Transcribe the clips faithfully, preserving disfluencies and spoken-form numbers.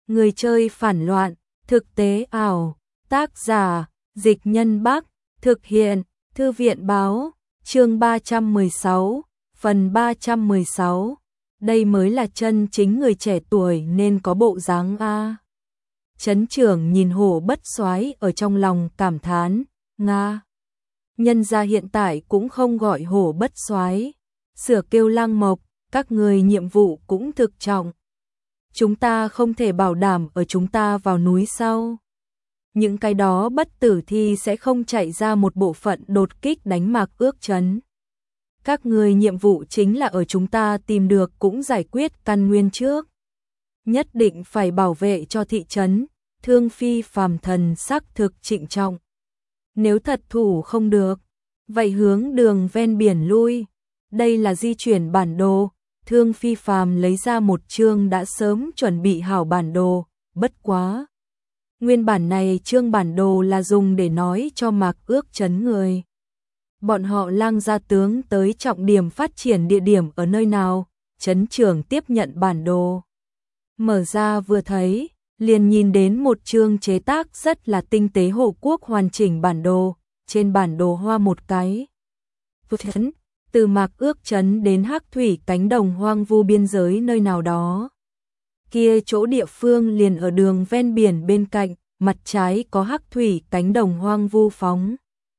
Người chơi phản loạn, thực tế ảo, tác giả, Dịch Nhân Bắc, thực hiện, Thư viện Báo, chương ba trăm mười sáu, phần ba trăm mười sáu. Đây mới là chân chính người trẻ tuổi nên có bộ dáng a. Trấn trưởng nhìn Hổ Bất Soái ở trong lòng cảm thán, nga. Nhân gia hiện tại cũng không gọi Hổ Bất Soái, sửa kêu Lang Mộc, các người nhiệm vụ cũng thực trọng. Chúng ta không thể bảo đảm ở chúng ta vào núi sau. Những cái đó bất tử thi sẽ không chạy ra một bộ phận đột kích đánh Mạc Ước Trấn. Các người nhiệm vụ chính là ở chúng ta tìm được cũng giải quyết căn nguyên trước. Nhất định phải bảo vệ cho thị trấn, Thương Phi phàm thần sắc thực trịnh trọng. Nếu thật thủ không được, vậy hướng đường ven biển lui. Đây là di chuyển bản đồ. Thương Phi phàm lấy ra một chương đã sớm chuẩn bị hảo bản đồ, bất quá. Nguyên bản này chương bản đồ là dùng để nói cho Mạc Ước Trấn người. Bọn họ Lang gia tướng tới trọng điểm phát triển địa điểm ở nơi nào, trấn trưởng tiếp nhận bản đồ. Mở ra vừa thấy, liền nhìn đến một chương chế tác rất là tinh tế hộ quốc hoàn chỉnh bản đồ, trên bản đồ hoa một cái. Trấn, từ Mạc Ước Trấn đến Hắc Thủy cánh đồng hoang vu biên giới nơi nào đó. Kia chỗ địa phương liền ở đường ven biển bên cạnh, mặt trái có Hắc Thủy cánh đồng hoang vu phóng.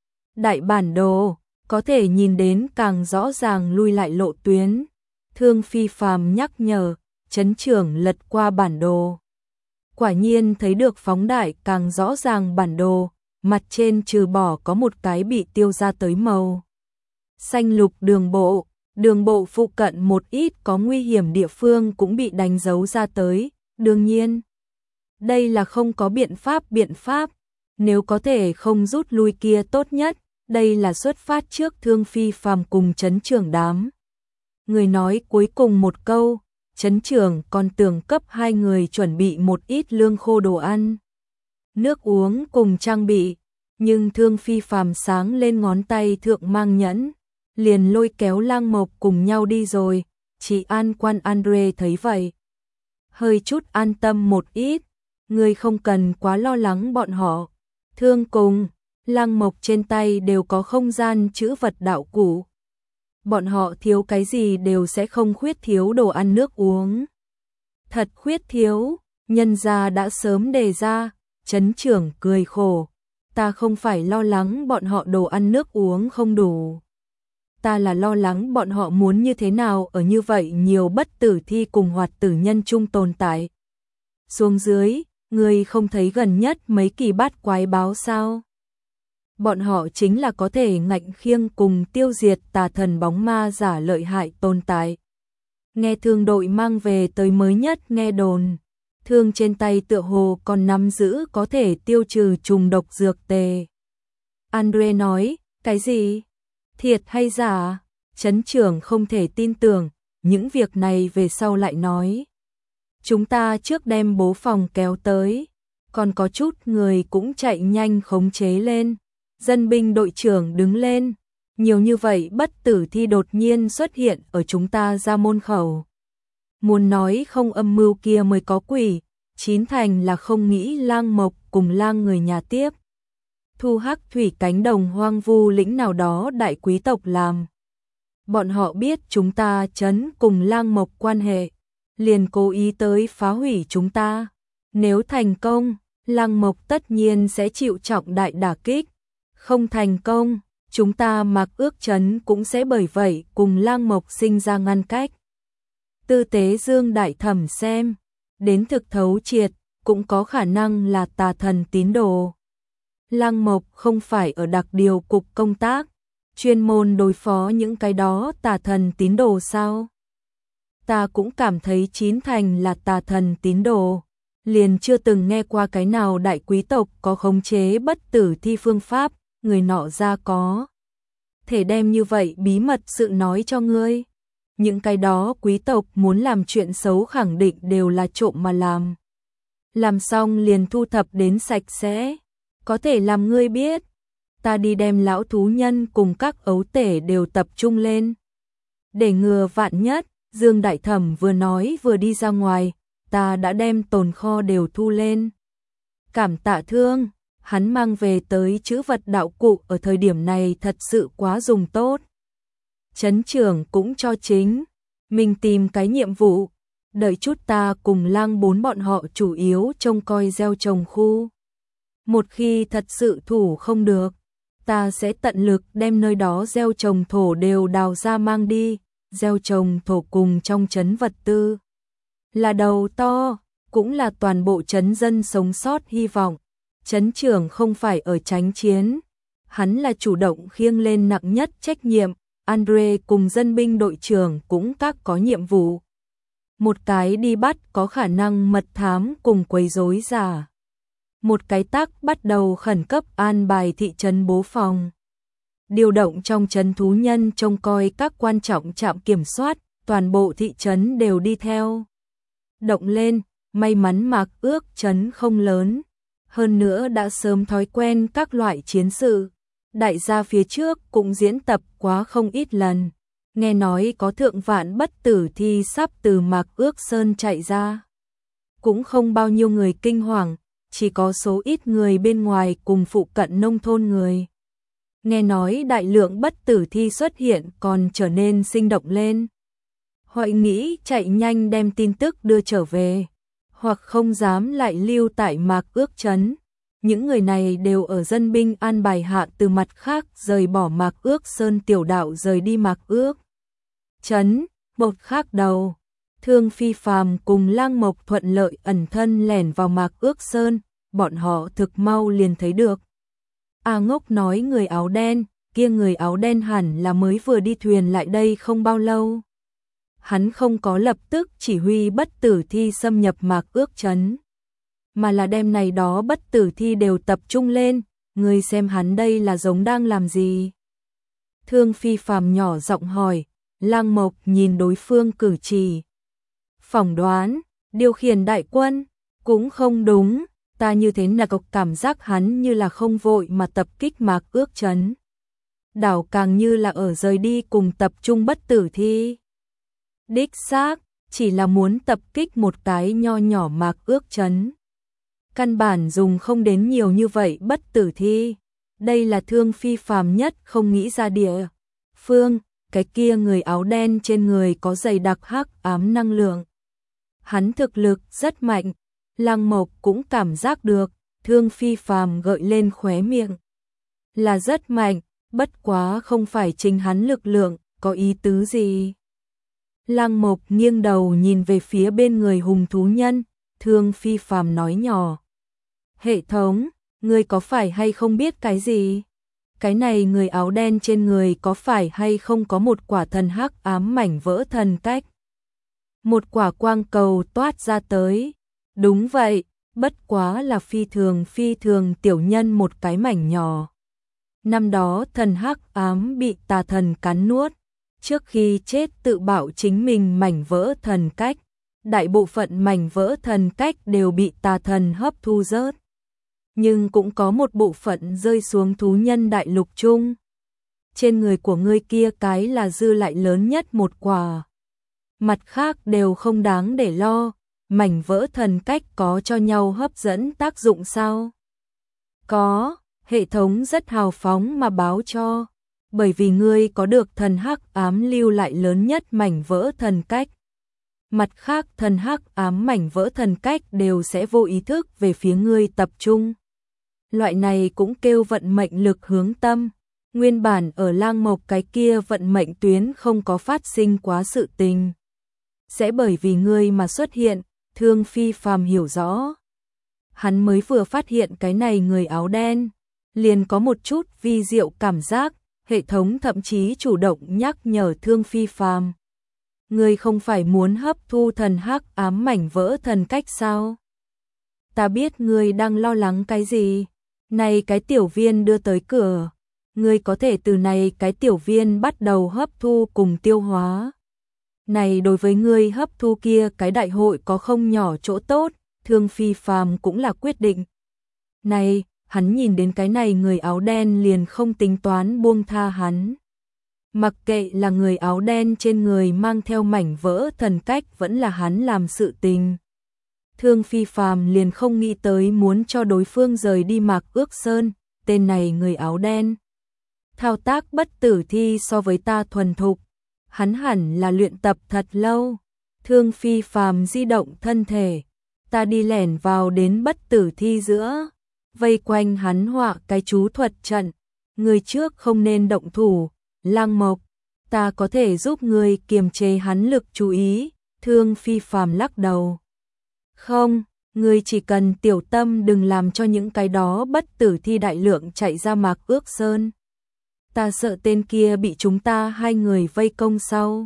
Đại bản đồ, có thể nhìn đến càng rõ ràng lui lại lộ tuyến. Thương Phi phàm nhắc nhở, trấn trưởng lật qua bản đồ. Quả nhiên thấy được phóng đại càng rõ ràng bản đồ, mặt trên trừ bỏ có một cái bị tiêu ra tới màu xanh lục đường bộ, đường bộ phụ cận một ít có nguy hiểm địa phương cũng bị đánh dấu ra tới, đương nhiên. Đây là không có biện pháp biện pháp, nếu có thể không rút lui kia tốt nhất, đây là xuất phát trước Thương Phi phàm cùng trấn trưởng đám. Người nói cuối cùng một câu, trấn trưởng còn tưởng cấp hai người chuẩn bị một ít lương khô đồ ăn, nước uống cùng trang bị, nhưng Thương Phi phàm sáng lên ngón tay thượng mang nhẫn, liền lôi kéo Lang Mộc cùng nhau đi rồi. Chỉ an quan Andre thấy vậy, hơi chút an tâm một ít, người không cần quá lo lắng bọn họ. Thương cùng Lang Mộc trên tay đều có không gian trữ vật đạo cụ, bọn họ thiếu cái gì đều sẽ không khuyết thiếu đồ ăn nước uống. Thật khuyết thiếu, nhân gia đã sớm đề ra. Trấn trưởng cười khổ, ta không phải lo lắng bọn họ đồ ăn nước uống không đủ, ta là lo lắng bọn họ muốn như thế nào ở như vậy nhiều bất tử thi cùng hoạt tử nhân chung tồn tại. Xuống dưới, người không thấy gần nhất mấy kỳ bát quái báo sao? Bọn họ chính là có thể ngạnh khiêng cùng tiêu diệt tà thần bóng ma giả lợi hại tồn tại. Nghe Thương đội mang về tới mới nhất nghe đồn, Thương trên tay tựa hồ còn nắm giữ có thể tiêu trừ trùng độc dược tề. Andre nói, cái gì? Thiệt hay giả? Trấn trưởng không thể tin tưởng, những việc này về sau lại nói. Chúng ta trước đem bố phòng kéo tới, còn có chút người cũng chạy nhanh khống chế lên. Dân binh đội trưởng đứng lên, nhiều như vậy bất tử thi đột nhiên xuất hiện ở chúng ta ra môn khẩu. Muốn nói không âm mưu kia mới có quỷ, chín thành là không nghĩ Lang Mộc cùng Lang người nhà tiếp. Thu Hắc Thủy cánh đồng hoang vu lĩnh nào đó đại quý tộc làm. Bọn họ biết chúng ta trấn cùng Lang Mộc quan hệ, liền cố ý tới phá hủy chúng ta. Nếu thành công, Lang Mộc tất nhiên sẽ chịu trọng đại đả kích. Không thành công, chúng ta Mạc Ước Trấn cũng sẽ bởi vậy cùng Lang Mộc sinh ra ngăn cách. Tư tế Dương đại thẩm xem, đến thực thấu triệt, cũng có khả năng là tà thần tín đồ. Lang Mộc không phải ở đặc điều cục công tác, chuyên môn đối phó những cái đó tà thần tín đồ sao? Ta cũng cảm thấy chín thành là tà thần tín đồ, liền chưa từng nghe qua cái nào đại quý tộc có khống chế bất tử thi phương pháp. Người nọ ra có thể đem như vậy bí mật sự nói cho ngươi. Những cái đó quý tộc muốn làm chuyện xấu khẳng định đều là trộm mà làm. Làm xong liền thu thập đến sạch sẽ. Có thể làm ngươi biết. Ta đi đem lão thú nhân cùng các ấu tể đều tập trung lên. Để ngừa vạn nhất, Dương Đại Thẩm vừa nói vừa đi ra ngoài. ta đã đem tồn kho đều thu lên. Cảm tạ Thương, hắn mang về tới chữ vật đạo cụ ở thời điểm này thật sự quá dùng tốt. Trấn trưởng cũng cho chính mình tìm cái nhiệm vụ, đợi chút ta cùng Lang Bốn bọn họ chủ yếu trông coi gieo trồng khu. Một khi thật sự thủ không được, ta sẽ tận lực đem nơi đó gieo trồng thổ đều đào ra mang đi, gieo trồng thổ cùng trong trấn vật tư. Là đầu to, cũng là toàn bộ trấn dân sống sót hy vọng. Trấn trưởng không phải ở tránh chiến, hắn là chủ động khiêng lên nặng nhất trách nhiệm, Andre cùng dân binh đội trưởng cũng các có nhiệm vụ. Một cái đi bắt có khả năng mật thám cùng quấy rối giả. Một cái tác bắt đầu khẩn cấp an bài thị trấn bố phòng. Điều động trong trấn thú nhân trông coi các quan trọng trạm kiểm soát, toàn bộ thị trấn đều đi theo. Động lên, may mắn Mạc Ước trấn không lớn, hơn nữa đã sớm thói quen các loại chiến sự. Đại gia phía trước cũng diễn tập quá không ít lần, nghe nói có thượng vạn bất tử thi sắp từ Mạc Ước Sơn chạy ra. Cũng không bao nhiêu người kinh hoàng, chỉ có số ít người bên ngoài cùng phụ cận nông thôn người. Nghe nói đại lượng bất tử thi xuất hiện còn trở nên sinh động lên. Hội nghĩ chạy nhanh đem tin tức đưa trở về, hoặc không dám lại lưu tại Mạc Ước trấn. Những người này đều ở dân binh an bài hạ từ mặt khác rời bỏ Mạc Ước Sơn tiểu đạo rời đi Mạc Ước trấn. Một khác đầu, Thương Phi Phàm cùng Lang Mộc thuận lợi ẩn thân lẻn vào Mạc Ước Sơn, bọn họ thực mau liền thấy được. A Ngốc nói người áo đen, kia người áo đen hẳn là mới vừa đi thuyền lại đây không bao lâu. Hắn không có lập tức chỉ huy bất tử thi xâm nhập Mạc Ước trấn, mà là đem này đó bất tử thi đều tập trung lên, người xem hắn đây là giống đang làm gì. Thương Phi Phàm nhỏ giọng hỏi, Lang Mộc nhìn đối phương cử chỉ. Phỏng đoán, điều khiển đại quân, cũng không đúng, ta như thế nào có cảm giác hắn như là không vội mà tập kích Mạc Ước trấn. Đảo càng như là ở rời đi cùng tập trung bất tử thi. Đích xác, chỉ là muốn tập kích một cái nho nhỏ Mạc Ước trấn. Căn bản dùng không đến nhiều như vậy bất tử thi. Đây là Thương Phi Phàm nhất không nghĩ ra địa phương, cái kia người áo đen trên người có dày đặc hắc ám năng lượng. Hắn thực lực rất mạnh, Lang Mộc cũng cảm giác được, Thương Phi Phàm gợi lên khóe miệng. Là rất mạnh, bất quá không phải chính hắn lực lượng, có ý tứ gì? Lang Mộc nghiêng đầu nhìn về phía bên người hùng thú nhân, Thương Phi Phàm nói nhỏ. Hệ thống, ngươi có phải hay không biết cái gì? Cái này người áo đen trên người có phải hay không có một quả thần hắc ám mảnh vỡ thần cách? Một quả quang cầu toát ra tới. Đúng vậy, bất quá là phi thường phi thường tiểu nhân một cái mảnh nhỏ. Năm đó thần hắc ám bị tà thần cắn nuốt, trước khi chết tự bảo chính mình mảnh vỡ thần cách. Đại bộ phận mảnh vỡ thần cách đều bị tà thần hấp thu rớt. Nhưng cũng có một bộ phận rơi xuống thú nhân đại lục chung. Trên người của ngươi kia cái là dư lại lớn nhất một quả. Mặt khác đều không đáng để lo, mảnh vỡ thần cách có cho nhau hấp dẫn tác dụng sao? Có, hệ thống rất hào phóng mà báo cho, bởi vì ngươi có được thần hắc ám lưu lại lớn nhất mảnh vỡ thần cách. Mặt khác thần hắc ám mảnh vỡ thần cách đều sẽ vô ý thức về phía ngươi tập trung. Loại này cũng kêu vận mệnh lực hướng tâm. Nguyên bản ở Lang Mộc cái kia vận mệnh tuyến không có phát sinh quá sự tình. Sẽ bởi vì ngươi mà xuất hiện, Thương Phi Phàm hiểu rõ. Hắn mới vừa phát hiện cái này người áo đen, liền có một chút vi diệu cảm giác, hệ thống thậm chí chủ động nhắc nhở Thương Phi Phàm. Ngươi không phải muốn hấp thu thần hắc ám mảnh vỡ thần cách sao? Ta biết ngươi đang lo lắng cái gì. Này cái tiểu viên đưa tới cửa, ngươi có thể từ này cái tiểu viên bắt đầu hấp thu cùng tiêu hóa. Này đối với ngươi hấp thu kia cái đại hội có không nhỏ chỗ tốt, Thương Phi Phàm cũng là quyết định. Này, hắn nhìn đến cái này người áo đen liền không tính toán buông tha hắn. Mặc kệ là người áo đen trên người mang theo mảnh vỡ thần cách vẫn là hắn làm sự tình. Thương Phi Phàm liền không nghĩ tới muốn cho đối phương rời đi Mạc Ước Sơn, tên này người áo đen. Thao tác bất tử thi so với ta thuần thục, hắn hẳn là luyện tập thật lâu. Thương Phi Phàm di động thân thể, ta đi lẻn vào đến bất tử thi giữa, vây quanh hắn họa cái chú thuật trận, người trước không nên động thủ, Lăng Mộc, ta có thể giúp người kiềm chế hắn lực chú ý. Thương Phi Phàm lắc đầu. Không, ngươi chỉ cần tiểu tâm đừng làm cho những cái đó bất tử thi đại lượng chạy ra Mạc Ước Sơn. Ta sợ tên kia bị chúng ta hai người vây công sau,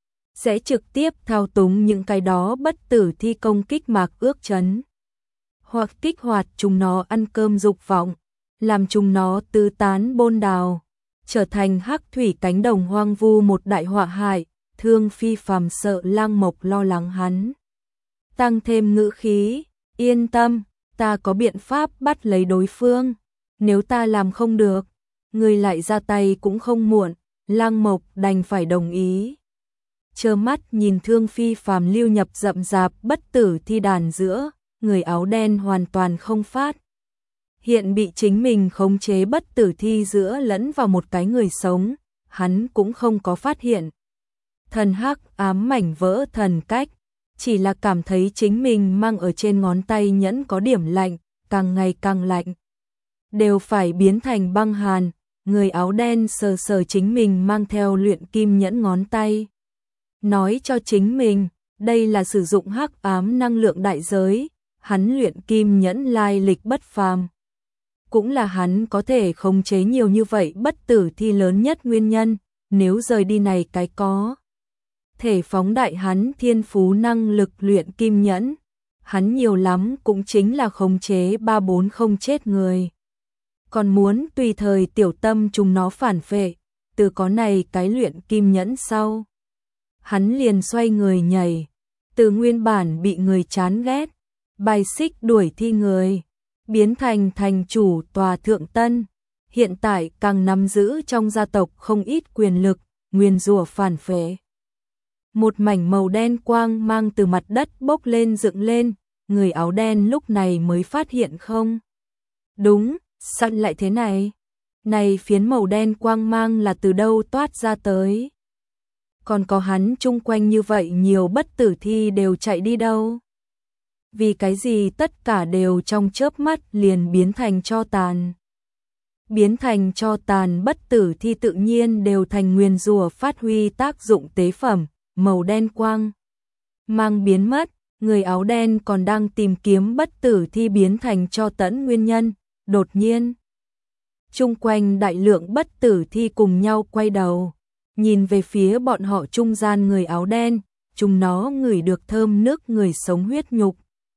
sẽ trực tiếp thao túng những cái đó bất tử thi công kích Mạc Ước Trấn, hoặc kích hoạt chúng nó ăn cơm dục vọng, làm chúng nó tứ tán bôn đào, trở thành hắc thủy cánh đồng hoang vu một đại họa hại. Thương Phi Phàm sợ Lăng Mộc lo lắng hắn, tăng thêm ngữ khí, yên tâm, ta có biện pháp bắt lấy đối phương, nếu ta làm không được, người lại ra tay cũng không muộn. Lăng Mộc đành phải đồng ý. Trơ mắt nhìn Thương Phi Phàm lưu nhập rậm rạp bất tử thi đàn giữa, người áo đen hoàn toàn không phát hiện bị chính mình khống chế bất tử thi giữa lẫn vào một cái người sống, hắn cũng không có phát hiện thần hắc ám mảnh vỡ thần cách, chỉ là cảm thấy chính mình mang ở trên ngón tay nhẫn có điểm lạnh, càng ngày càng lạnh, đều phải biến thành băng hàn. Người áo đen sờ sờ chính mình mang theo luyện kim nhẫn ngón tay, nói cho chính mình, đây là sử dụng hắc ám năng lượng đại giới, hắn luyện kim nhẫn lai lịch bất phàm, cũng là hắn có thể khống chế nhiều như vậy bất tử thi lớn nhất nguyên nhân, nếu rời đi này cái có thể phóng đại hắn thiên phú năng lực luyện kim nhẫn, hắn nhiều lắm cũng chính là khống chế ba bốn không chết người, còn muốn tùy thời tiểu tâm chúng nó phản phệ. Từ có này cái luyện kim nhẫn sau, hắn liền xoay người nhảy, từ nguyên bản bị người chán ghét, bài xích đuổi thi người, biến thành thành chủ tòa thượng tân, hiện tại càng nắm giữ trong gia tộc không ít quyền lực, nguyên rủa phản phệ. Một mảnh màu đen quang mang từ mặt đất bốc lên dựng lên, người áo đen lúc này mới phát hiện không đúng, sao lại thế này? Này phiến màu đen quang mang là từ đâu toát ra tới? Còn có hắn chung quanh như vậy nhiều bất tử thi đều chạy đi đâu? Vì cái gì tất cả đều trong chớp mắt liền biến thành tro tàn? Biến thành tro tàn bất tử thi tự nhiên đều thành nguyên rủa phát huy tác dụng tế phẩm, màu đen quang mang biến mất, người áo đen còn đang tìm kiếm bất tử thi biến thành tro tẫn nguyên nhân, đột nhiên chung quanh đại lượng bất tử thi cùng nhau quay đầu, nhìn về phía bọn họ trung gian người áo đen, chúng nó ngửi được thơm nước người sống huyết nhục.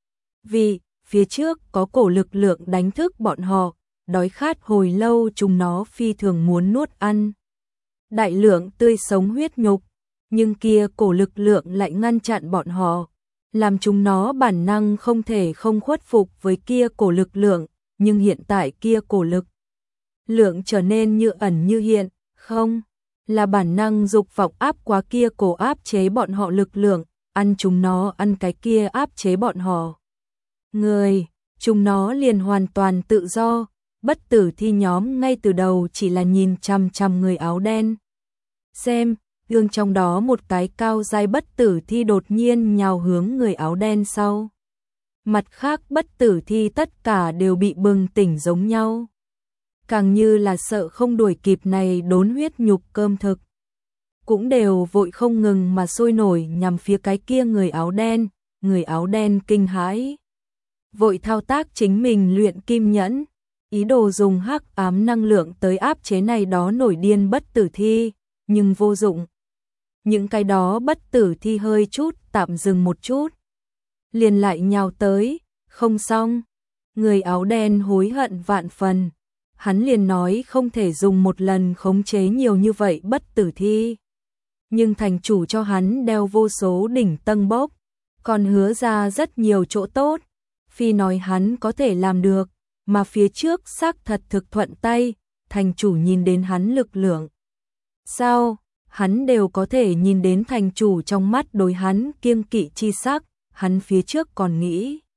Vì phía trước có cổ lực lượng đánh thức bọn họ, đói khát hồi lâu chúng nó phi thường muốn nuốt ăn đại lượng tươi sống huyết nhục, nhưng kia cổ lực lượng lại ngăn chặn bọn họ, làm chúng nó bản năng không thể không khuất phục với kia cổ lực lượng, nhưng hiện tại kia cổ lực lượng trở nên như ẩn như hiện, không là bản năng dục vọng áp quá kia cổ áp chế bọn họ lực lượng, ăn chúng nó ăn cái kia áp chế bọn họ. Người, chúng nó liền hoàn toàn tự do, bất tử thi nhóm ngay từ đầu chỉ là nhìn chằm chằm người áo đen. Xem, gương trong đó một cái cao giai bất tử thi đột nhiên nhào hướng người áo đen sau. Mặt khác bất tử thi tất cả đều bị bừng tỉnh giống nhau. Càng như là sợ không đuổi kịp này đốn huyết nhục cơm thực. Cũng đều vội không ngừng mà sôi nổi nhằm phía cái kia người áo đen, người áo đen kinh hãi. Vội thao tác chính mình luyện kim nhẫn, ý đồ dùng hắc ám năng lượng tới áp chế này đó nổi điên bất tử thi, nhưng vô dụng. Những cái đó bất tử thi hơi chút tạm dừng một chút, liền lại nhào tới, không xong. Người áo đen hối hận vạn phần, hắn liền nói không thể dùng một lần khống chế nhiều như vậy bất tử thi. Nhưng thành chủ cho hắn đeo vô số đỉnh tân bốc, còn hứa ra rất nhiều chỗ tốt, phi nói hắn có thể làm được, mà phía trước xác thật thực thuận tay, thành chủ nhìn đến hắn lực lượng. Sao, hắn đều có thể nhìn đến thành chủ trong mắt đối hắn kiêng kỵ chi sắc, hắn phía trước còn nghĩ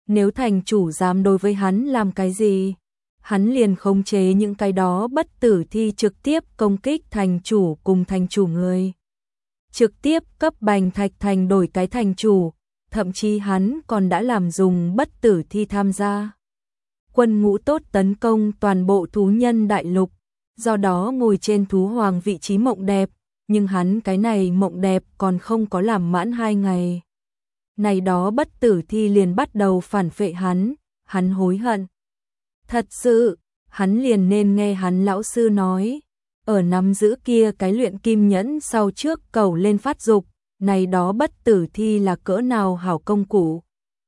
Nếu thành chủ dám đối với hắn làm cái gì, hắn liền khống chế những cái đó bất tử thi trực tiếp công kích thành chủ cùng thành chủ người. Trực tiếp cấp bành thạch thành đổi cái thành chủ, thậm chí hắn còn đã làm dùng bất tử thi tham gia quân ngũ tốt tấn công toàn bộ thú nhân đại lục, do đó ngồi trên thú hoàng vị trí mộng đẹp, nhưng hắn cái này mộng đẹp còn không có làm mãn hai ngày. Này đó bất tử thi liền bắt đầu phản phệ hắn, hắn hối hận. Thật sự, hắn liền nên nghe hắn lão sư nói, ở nắm giữ kia cái luyện kim nhẫn sau trước cầu lên phát dục, này đó bất tử thi là cỡ nào hảo công cụ.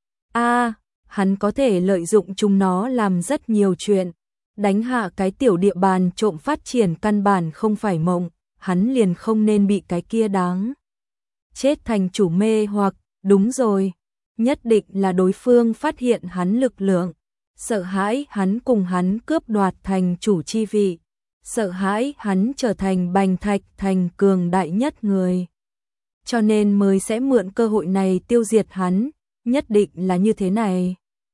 A, hắn có thể lợi dụng chúng nó làm rất nhiều chuyện, đánh hạ cái tiểu địa bàn trộm phát triển căn bản không phải mộng, hắn liền không nên bị cái kia đáng chết thành chủ mê hoặc, đúng rồi, nhất định là đối phương phát hiện hắn lực lượng, sợ hãi hắn cùng hắn cướp đoạt thành chủ chi vị, sợ hãi hắn trở thành bành thạch thành cường đại nhất người. Cho nên mới sẽ mượn cơ hội này tiêu diệt hắn, nhất định là như thế này.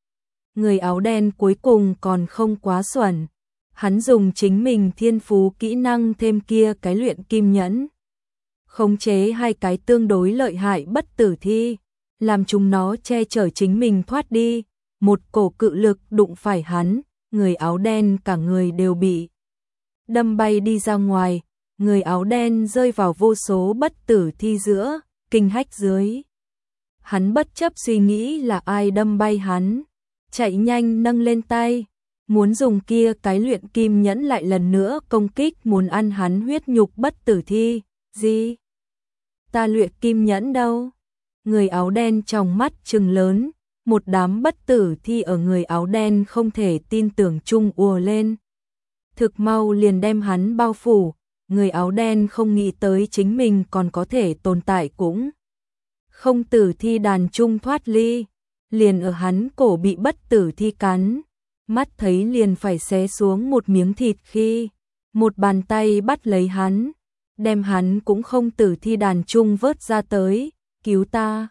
Người áo đen cuối cùng còn không quá xuẩn, hắn dùng chính mình thiên phú kỹ năng thêm kia cái luyện kim nhẫn, khống chế hai cái tương đối lợi hại bất tử thi, làm chúng nó che chở chính mình thoát đi, một cổ cự lực đụng phải hắn, người áo đen cả người đều bị đâm bay đi ra ngoài, người áo đen rơi vào vô số bất tử thi giữa, kinh hách dưới. Hắn bất chấp suy nghĩ là ai đâm bay hắn, chạy nhanh nâng lên tay, muốn dùng kia cái luyện kim nhẫn lại lần nữa công kích muốn ăn hắn huyết nhục bất tử thi, gì? Ta luyện kim nhẫn đâu? Người áo đen trong mắt trừng lớn, một đám bất tử thi ở người áo đen không thể tin tưởng chung ùa lên. Thực mau liền đem hắn bao phủ, người áo đen không nghĩ tới chính mình còn có thể tồn tại cũng không tử thi đàn chung thoát ly, liền ở hắn cổ bị bất tử thi cắn, mắt thấy liền phải xé xuống một miếng thịt khi một bàn tay bắt lấy hắn, đem hắn cũng không tử thi đàn chung vớt ra tới, cứu ta.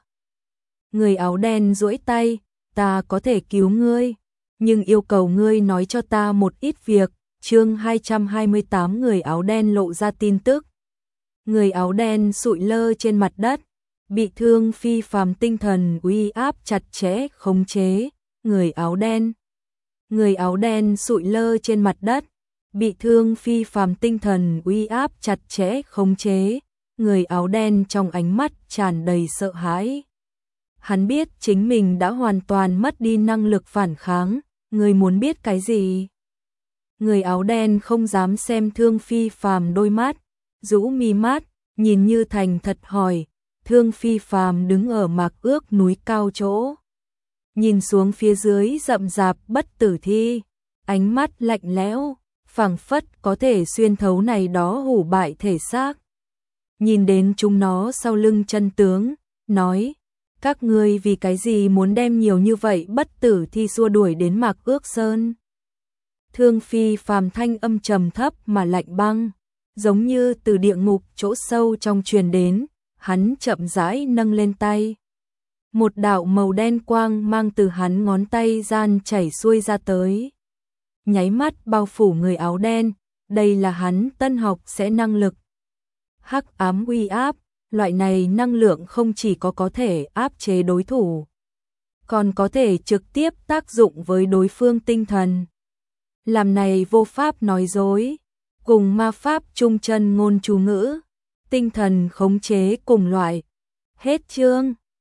Người áo đen duỗi tay, ta có thể cứu ngươi, nhưng yêu cầu ngươi nói cho ta một ít việc. Chương hai trăm hai mươi tám người áo đen lộ ra tin tức. Người áo đen sụi lơ trên mặt đất, bị thương phi phàm tinh thần uy áp chặt chẽ khống chế, người áo đen. Người áo đen sụi lơ trên mặt đất, bị thương phi phàm tinh thần uy áp chặt chẽ khống chế, người áo đen trong ánh mắt tràn đầy sợ hãi. Hắn biết chính mình đã hoàn toàn mất đi năng lực phản kháng, người muốn biết cái gì? Người áo đen không dám xem Thương Phi Phàm đôi mắt, rũ mi mắt, nhìn như thành thật hỏi, Thương Phi Phàm đứng ở mạc ước núi cao chỗ, nhìn xuống phía dưới rậm rạp bất tử thi, ánh mắt lạnh lẽo, phảng phất có thể xuyên thấu này đó hủ bại thể xác. Nhìn đến chúng nó sau lưng chân tướng, nói, các ngươi vì cái gì muốn đem nhiều như vậy bất tử thi xua đuổi đến mạc ước sơn? Thương Phi Phàm thanh âm trầm thấp mà lạnh băng, giống như từ địa ngục chỗ sâu trong truyền đến, hắn chậm rãi nâng lên tay. Một đạo màu đen quang mang từ hắn ngón tay gian chảy xuôi ra tới. Nháy mắt bao phủ người áo đen, đây là hắn tân học sẽ năng lực. Hắc ám uy áp, loại này năng lượng không chỉ có có thể áp chế đối thủ, còn có thể trực tiếp tác dụng với đối phương tinh thần. Làm này vô pháp nói dối, cùng ma pháp trung chân ngôn chú ngữ, tinh thần khống chế cùng loại. Hết chương.